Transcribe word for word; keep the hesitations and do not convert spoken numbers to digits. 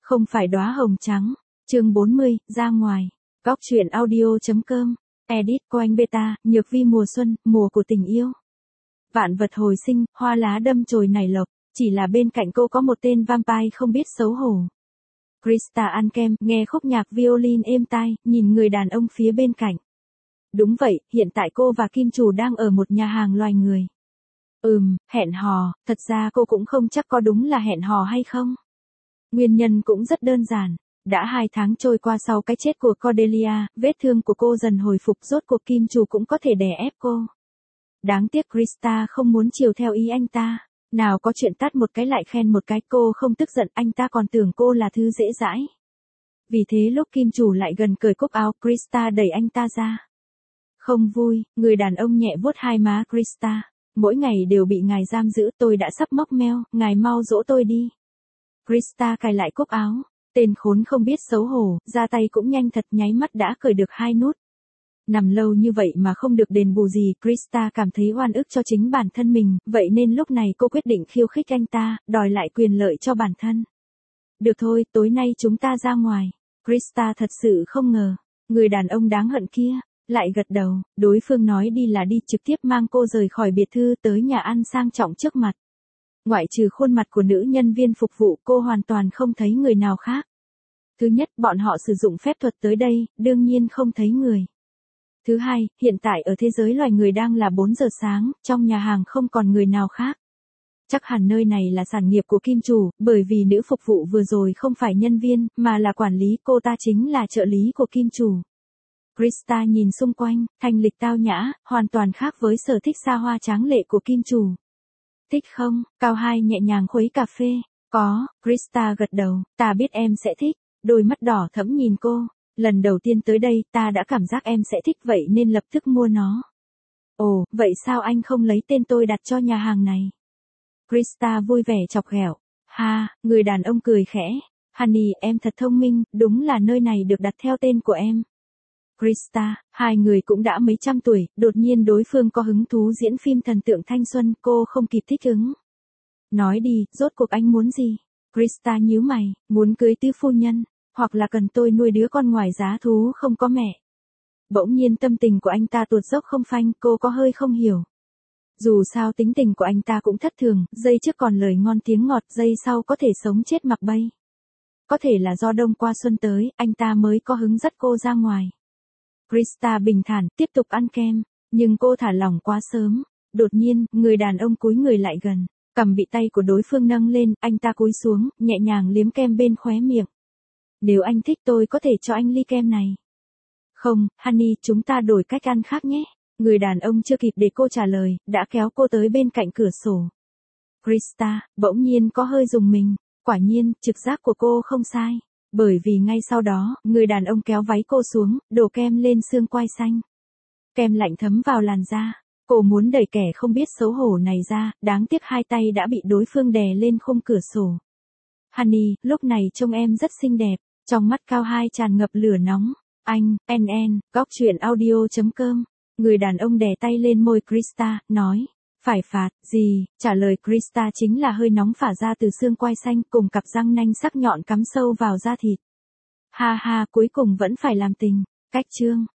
Không phải đóa hồng trắng. Chương bốn mươi, ra ngoài. Góc truyện audio.com. Edit Coanh Beta, Nhược Vi mùa xuân, mùa của tình yêu. Vạn vật hồi sinh, hoa lá đâm chồi nảy lộc, chỉ là bên cạnh cô có một tên vampire không biết xấu hổ. Krista ăn kem, nghe khúc nhạc violin êm tai, nhìn người đàn ông phía bên cạnh. Đúng vậy, hiện tại cô và Kim Chủ đang ở một nhà hàng loài người. Ừm, hẹn hò, thật ra cô cũng không chắc có đúng là hẹn hò hay không. Nguyên nhân cũng rất đơn giản. Đã hai tháng trôi qua sau cái chết của Cordelia, vết thương của cô dần hồi phục, rốt cuộc Kim Chủ cũng có thể đè ép cô. Đáng tiếc Krista không muốn chiều theo ý anh ta. Nào có chuyện tát một cái lại khen một cái, cô không tức giận, anh ta còn tưởng cô là thứ dễ dãi. Vì thế lúc Kim Chủ lại gần cởi cúc áo, Krista đẩy anh ta ra. Không vui, người đàn ông nhẹ vuốt hai má Krista. Mỗi ngày đều bị ngài giam giữ, tôi đã sắp móc meo, ngài mau dỗ tôi đi. Krista cài lại cúc áo. Tên khốn không biết xấu hổ, ra tay cũng nhanh thật, nháy mắt đã cởi được hai nút. Nằm lâu như vậy mà không được đền bù gì, Krista cảm thấy oan ức cho chính bản thân mình, vậy nên lúc này cô quyết định khiêu khích anh ta, đòi lại quyền lợi cho bản thân. Được thôi, tối nay chúng ta ra ngoài. Krista thật sự không ngờ, người đàn ông đáng hận kia, lại gật đầu, đối phương nói đi là đi, trực tiếp mang cô rời khỏi biệt thự tới nhà ăn sang trọng trước mặt. Ngoại trừ khuôn mặt của nữ nhân viên phục vụ, cô hoàn toàn không thấy người nào khác. Thứ nhất, bọn họ sử dụng phép thuật tới đây, đương nhiên không thấy người. Thứ hai, hiện tại ở thế giới loài người đang là bốn giờ sáng, trong nhà hàng không còn người nào khác. Chắc hẳn nơi này là sản nghiệp của Kim Chủ, bởi vì nữ phục vụ vừa rồi không phải nhân viên, mà là quản lý, cô ta chính là trợ lý của Kim Chủ. Krista nhìn xung quanh, thanh lịch tao nhã, hoàn toàn khác với sở thích xa hoa tráng lệ của Kim Chủ. Thích không? Cao Hai nhẹ nhàng khuấy cà phê. Có, Krista gật đầu, ta biết em sẽ thích. Đôi mắt đỏ thẫm nhìn cô. Lần đầu tiên tới đây, ta đã cảm giác em sẽ thích vậy nên lập tức mua nó. Ồ, vậy sao anh không lấy tên tôi đặt cho nhà hàng này? Krista vui vẻ chọc ghẹo. Ha, người đàn ông cười khẽ. Honey, em thật thông minh, đúng là nơi này được đặt theo tên của em. Krista, hai người cũng đã mấy trăm tuổi, đột nhiên đối phương có hứng thú diễn phim thần tượng thanh xuân, cô không kịp thích ứng. Nói đi, rốt cuộc anh muốn gì? Krista nhíu mày, muốn cưới tứ phu nhân, hoặc là cần tôi nuôi đứa con ngoài giá thú không có mẹ. Bỗng nhiên tâm tình của anh ta tuột dốc không phanh, cô có hơi không hiểu. Dù sao tính tình của anh ta cũng thất thường, giây trước còn lời ngon tiếng ngọt, giây sau có thể sống chết mặc bay. Có thể là do đông qua xuân tới, anh ta mới có hứng dắt cô ra ngoài. Krista bình thản, tiếp tục ăn kem, nhưng cô thả lỏng quá sớm. Đột nhiên, người đàn ông cúi người lại gần, cầm bị tay của đối phương nâng lên, anh ta cúi xuống, nhẹ nhàng liếm kem bên khóe miệng. Nếu anh thích tôi có thể cho anh ly kem này. Không, honey, chúng ta đổi cách ăn khác nhé. Người đàn ông chưa kịp để cô trả lời, đã kéo cô tới bên cạnh cửa sổ. Krista, bỗng nhiên có hơi rùng mình, quả nhiên, trực giác của cô không sai. Bởi vì ngay sau đó, người đàn ông kéo váy cô xuống, đổ kem lên xương quai xanh. Kem lạnh thấm vào làn da. Cô muốn đẩy kẻ không biết xấu hổ này ra, đáng tiếc hai tay đã bị đối phương đè lên khung cửa sổ. Honey, lúc này trông em rất xinh đẹp, trong mắt Cao Hai tràn ngập lửa nóng. Anh, en en, góc truyện audio.com. Người đàn ông đè tay lên môi Krista, nói. Phải phạt, gì? Trả lời Krista chính là hơi nóng phả ra từ xương quai xanh cùng cặp răng nanh sắc nhọn cắm sâu vào da thịt. Ha ha, cuối cùng vẫn phải làm tình. Cách chương.